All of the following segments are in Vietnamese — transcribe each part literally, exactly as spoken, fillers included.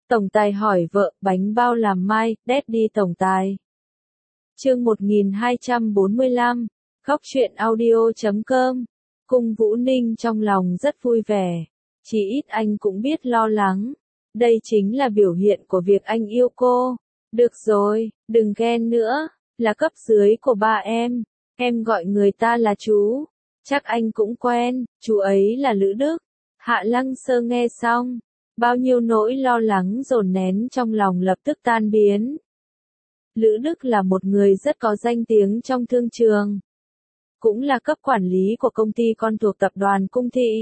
Tổng tài hỏi vợ, bánh bao làm mai, Daddy tổng tài. Chương một nghìn hai trăm bốn mươi lăm, khóc chuyện audio chấm com. Cung Vũ Ninh trong lòng rất vui vẻ. Chỉ ít anh cũng biết lo lắng. Đây chính là biểu hiện của việc anh yêu cô. Được rồi, đừng ghen nữa. Là cấp dưới của ba em. Em gọi người ta là chú. Chắc anh cũng quen, chú ấy là Lữ Đức. Hạ Lăng Sơ nghe xong. Bao nhiêu nỗi lo lắng dồn nén trong lòng lập tức tan biến. Lữ Đức là một người rất có danh tiếng trong thương trường. Cũng là cấp quản lý của công ty con thuộc tập đoàn Cung Thị.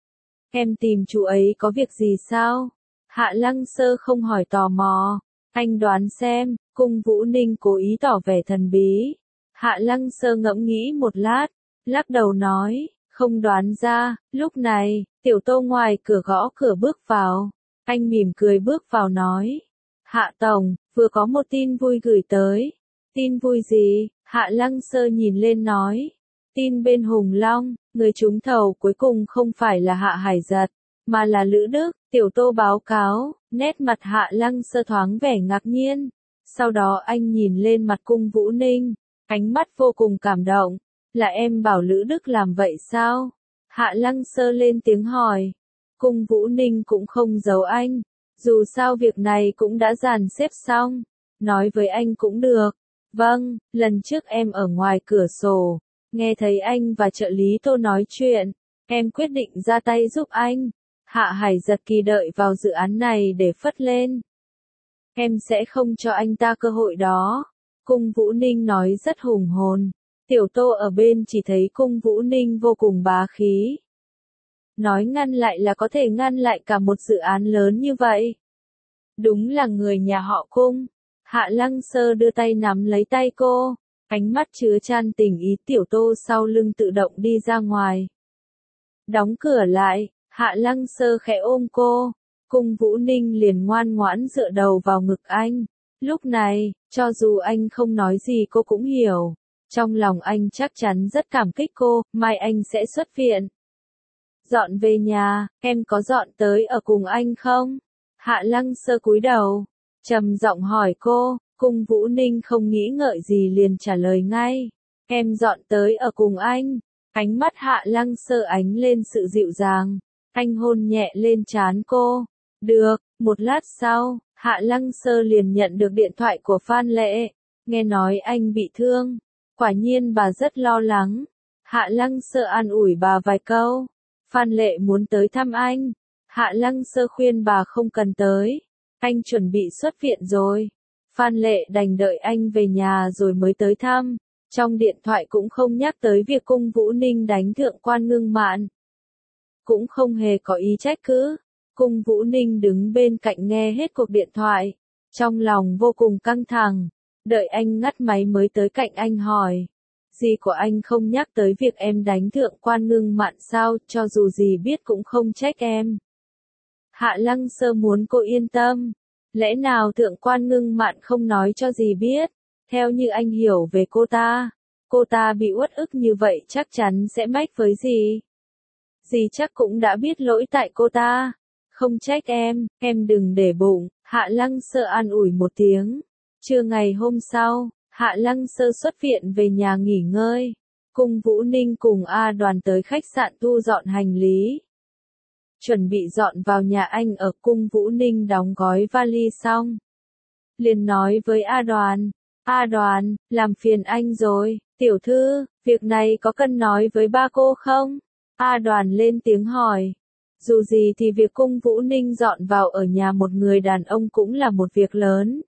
Em tìm chú ấy có việc gì sao? Hạ Lăng Sơ không hỏi tò mò. Anh đoán xem, Cung Vũ Ninh cố ý tỏ vẻ thần bí. Hạ Lăng Sơ ngẫm nghĩ một lát, lắc đầu nói, không đoán ra. Lúc này, Tiểu Tô ngoài cửa gõ cửa bước vào. Anh mỉm cười bước vào nói, Hạ Tổng, vừa có một tin vui gửi tới. Tin vui gì? Hạ Lăng Sơ nhìn lên nói, tin bên Hùng Long, người trúng thầu cuối cùng không phải là Hạ Hải Giật, mà là Lữ Đức. Tiểu Tô báo cáo, nét mặt Hạ Lăng Sơ thoáng vẻ ngạc nhiên. Sau đó anh nhìn lên mặt Cung Vũ Ninh, ánh mắt vô cùng cảm động. Là em bảo Lữ Đức làm vậy sao? Hạ Lăng Sơ lên tiếng hỏi. Cung Vũ Ninh cũng không giấu anh. Dù sao việc này cũng đã dàn xếp xong. Nói với anh cũng được. Vâng, lần trước em ở ngoài cửa sổ. Nghe thấy anh và trợ lý Tô nói chuyện. Em quyết định ra tay giúp anh. Hạ Hải Giật kỳ đợi vào dự án này để phất lên. Em sẽ không cho anh ta cơ hội đó. Cung Vũ Ninh nói rất hùng hồn. Tiểu Tô ở bên chỉ thấy Cung Vũ Ninh vô cùng bá khí. Nói ngăn lại là có thể ngăn lại cả một dự án lớn như vậy. Đúng là người nhà họ Cung. Hạ Lăng Sơ đưa tay nắm lấy tay cô. Ánh mắt chứa chan tình ý. Tiểu Tô sau lưng tự động đi ra ngoài. Đóng cửa lại, Hạ Lăng Sơ khẽ ôm cô. Cung Vũ Ninh liền ngoan ngoãn dựa đầu vào ngực anh. Lúc này, cho dù anh không nói gì cô cũng hiểu. Trong lòng anh chắc chắn rất cảm kích cô, mai anh sẽ xuất viện. Dọn về nhà, em có dọn tới ở cùng anh không? Hạ Lăng Sơ cúi đầu, trầm giọng hỏi cô. Cung Vũ Ninh không nghĩ ngợi gì liền trả lời ngay. Em dọn tới ở cùng anh. Ánh mắt Hạ Lăng Sơ ánh lên sự dịu dàng. Anh hôn nhẹ lên trán cô. Được, một lát sau, Hạ Lăng Sơ liền nhận được điện thoại của Phan Lệ. Nghe nói anh bị thương. Quả nhiên bà rất lo lắng. Hạ Lăng Sơ an ủi bà vài câu. Phan Lệ muốn tới thăm anh. Hạ Lăng Sơ khuyên bà không cần tới. Anh chuẩn bị xuất viện rồi. Phan Lệ đành đợi anh về nhà rồi mới tới thăm. Trong điện thoại cũng không nhắc tới việc Cung Vũ Ninh đánh Thượng quan Ngưng Mạn. Cũng không hề có ý trách cứ. Cung Vũ Ninh đứng bên cạnh nghe hết cuộc điện thoại. Trong lòng vô cùng căng thẳng. Đợi anh ngắt máy mới tới cạnh anh hỏi. Gì của anh không nhắc tới việc em đánh Thượng quan Ngưng Mạn sao, cho dù gì biết cũng không trách em. Hạ Lăng Sơ muốn cô yên tâm. Lẽ nào Thượng quan Ngưng Mạn không nói cho gì biết? Theo như anh hiểu về cô ta, cô ta bị uất ức như vậy chắc chắn sẽ mách với dì. Dì chắc cũng đã biết lỗi tại cô ta. Không trách em, em đừng để bụng. Hạ Lăng Sơ an ủi một tiếng. Trưa ngày hôm sau, Hạ Lăng Sơ xuất viện về nhà nghỉ ngơi. Cung Vũ Ninh cùng A Đoàn tới khách sạn thu dọn hành lý. Chuẩn bị dọn vào nhà anh ở. Cung Vũ Ninh đóng gói vali xong. Liền nói với A Đoàn. A Đoàn, làm phiền anh rồi. Tiểu thư, việc này có cần nói với ba cô không? A Đoàn lên tiếng hỏi. Dù gì thì việc Cung Vũ Ninh dọn vào ở nhà một người đàn ông cũng là một việc lớn.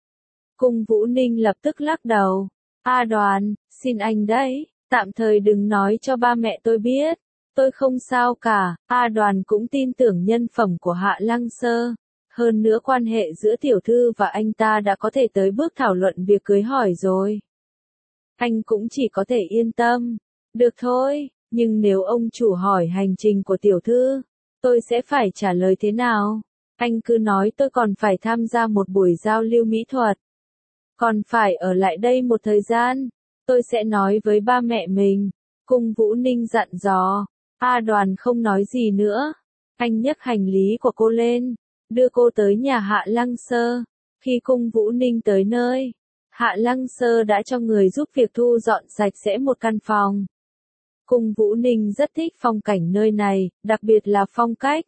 Cung Vũ Ninh lập tức lắc đầu. A Đoàn, xin anh đấy, tạm thời đừng nói cho ba mẹ tôi biết. Tôi không sao cả. A Đoàn cũng tin tưởng nhân phẩm của Hạ Lăng Sơ. Hơn nữa quan hệ giữa tiểu thư và anh ta đã có thể tới bước thảo luận việc cưới hỏi rồi. Anh cũng chỉ có thể yên tâm. Được thôi, nhưng nếu ông chủ hỏi hành trình của tiểu thư, tôi sẽ phải trả lời thế nào? Anh cứ nói tôi còn phải tham gia một buổi giao lưu mỹ thuật. Còn phải ở lại đây một thời gian. Tôi sẽ nói với ba mẹ mình. Cung Vũ Ninh dặn dò. A Đoàn không nói gì nữa. Anh nhấc hành lý của cô lên. đưa cô tới nhà Hạ Lăng Sơ. Khi Cung Vũ Ninh tới nơi, Hạ Lăng Sơ đã cho người giúp việc thu dọn sạch sẽ một căn phòng. Cung Vũ Ninh rất thích phong cảnh nơi này, đặc biệt là phong cách.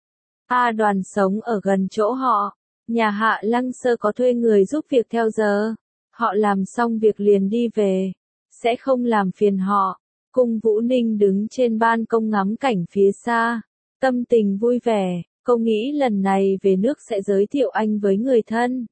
A Đoàn sống ở gần chỗ họ. Nhà Hạ Lăng Sơ có thuê người giúp việc theo giờ. Họ làm xong việc liền đi về. Sẽ không làm phiền họ. Cung Vũ Ninh đứng trên ban công ngắm cảnh phía xa. Tâm tình vui vẻ. Cô nghĩ lần này về nước sẽ giới thiệu anh với người thân.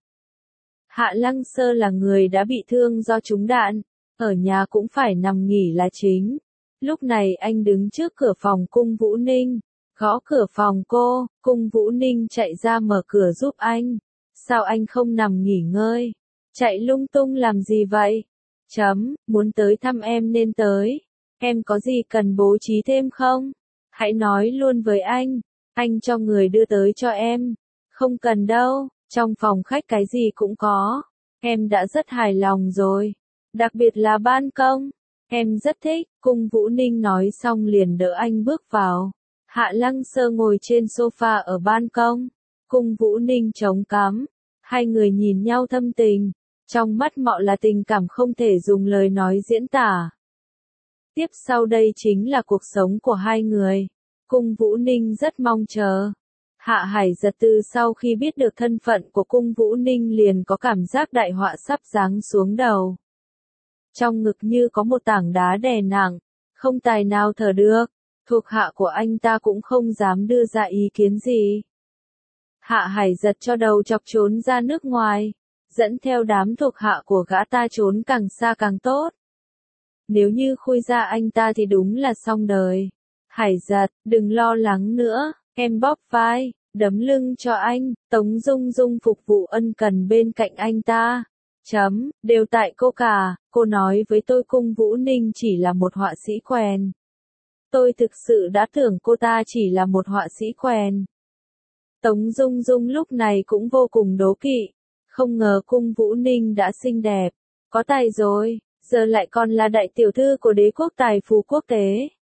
Hạ Lăng Sơ là người đã bị thương do trúng đạn. Ở nhà cũng phải nằm nghỉ là chính. Lúc này anh đứng trước cửa phòng Cung Vũ Ninh. Gõ cửa phòng cô, Cung Vũ Ninh chạy ra mở cửa giúp anh. Sao anh không nằm nghỉ ngơi? Chạy lung tung làm gì vậy? Chấm, muốn tới thăm em nên tới. Em có gì cần bố trí thêm không? Hãy nói luôn với anh. Anh cho người đưa tới cho em. Không cần đâu, trong phòng khách cái gì cũng có. Em đã rất hài lòng rồi. Đặc biệt là ban công. Em rất thích, Cung Vũ Ninh nói xong liền đỡ anh bước vào. Hạ Lăng Sơ ngồi trên sofa ở ban công. Cung Vũ Ninh chống cằm. Hai người nhìn nhau thâm tình. Trong mắt họ là tình cảm không thể dùng lời nói diễn tả. Tiếp sau đây chính là cuộc sống của hai người. Cung Vũ Ninh rất mong chờ. Hạ Hải Giật từ sau khi biết được thân phận của Cung Vũ Ninh liền có cảm giác đại họa sắp giáng xuống đầu. Trong ngực như có một tảng đá đè nặng, không tài nào thở được. Thuộc hạ của anh ta cũng không dám đưa ra ý kiến gì. Hạ Hải Giật cho đầu chọc trốn ra nước ngoài, dẫn theo đám thuộc hạ của gã ta trốn càng xa càng tốt. Nếu như khui ra anh ta thì đúng là xong đời. Hải Giật, đừng lo lắng nữa, em bóp vai, đấm lưng cho anh. Tống Dung Dung phục vụ ân cần bên cạnh anh ta. Chấm, đều tại cô cả, cô nói với tôi Cung Vũ Ninh chỉ là một họa sĩ quèn. Tôi thực sự đã tưởng cô ta chỉ là một họa sĩ quèn. Tống Dung Dung lúc này cũng vô cùng đố kỵ. Không ngờ Cung Vũ Ninh đã xinh đẹp, có tài rồi, giờ lại còn là đại tiểu thư của đế quốc tài phú quốc tế.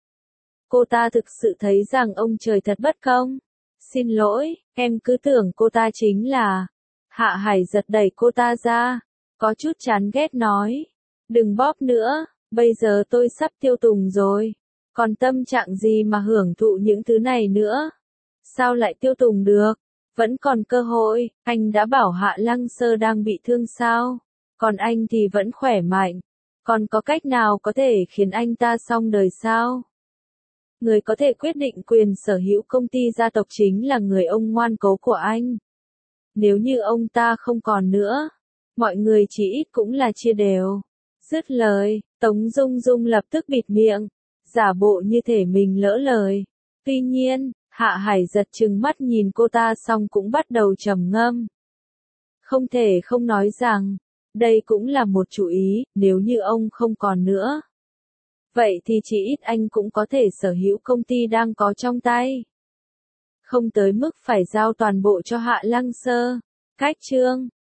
Cô ta thực sự thấy rằng ông trời thật bất công. Xin lỗi, em cứ tưởng cô ta chính là... Hạ Hải Giật đẩy cô ta ra, có chút chán ghét nói. Đừng bóp nữa, bây giờ tôi sắp tiêu tùng rồi. Còn tâm trạng gì mà hưởng thụ những thứ này nữa? Sao lại tiêu tùng được? Vẫn còn cơ hội, anh đã bảo Hạ Lăng Sơ đang bị thương sao? Còn anh thì vẫn khỏe mạnh. Còn có cách nào có thể khiến anh ta xong đời sao? Người có thể quyết định quyền sở hữu công ty gia tộc chính là người ông ngoan cố của anh. Nếu như ông ta không còn nữa, mọi người chỉ ít cũng là chia đều. Dứt lời, Tống Dung Dung lập tức bịt miệng, giả bộ như thể mình lỡ lời. Tuy nhiên, Hạ Hải Giật trừng mắt nhìn cô ta xong cũng bắt đầu trầm ngâm. Không thể không nói rằng, đây cũng là một chủ ý, nếu như ông không còn nữa. Vậy thì chỉ ít anh cũng có thể sở hữu công ty đang có trong tay. Không tới mức phải giao toàn bộ cho Hạ Lăng Sơ. Cách chương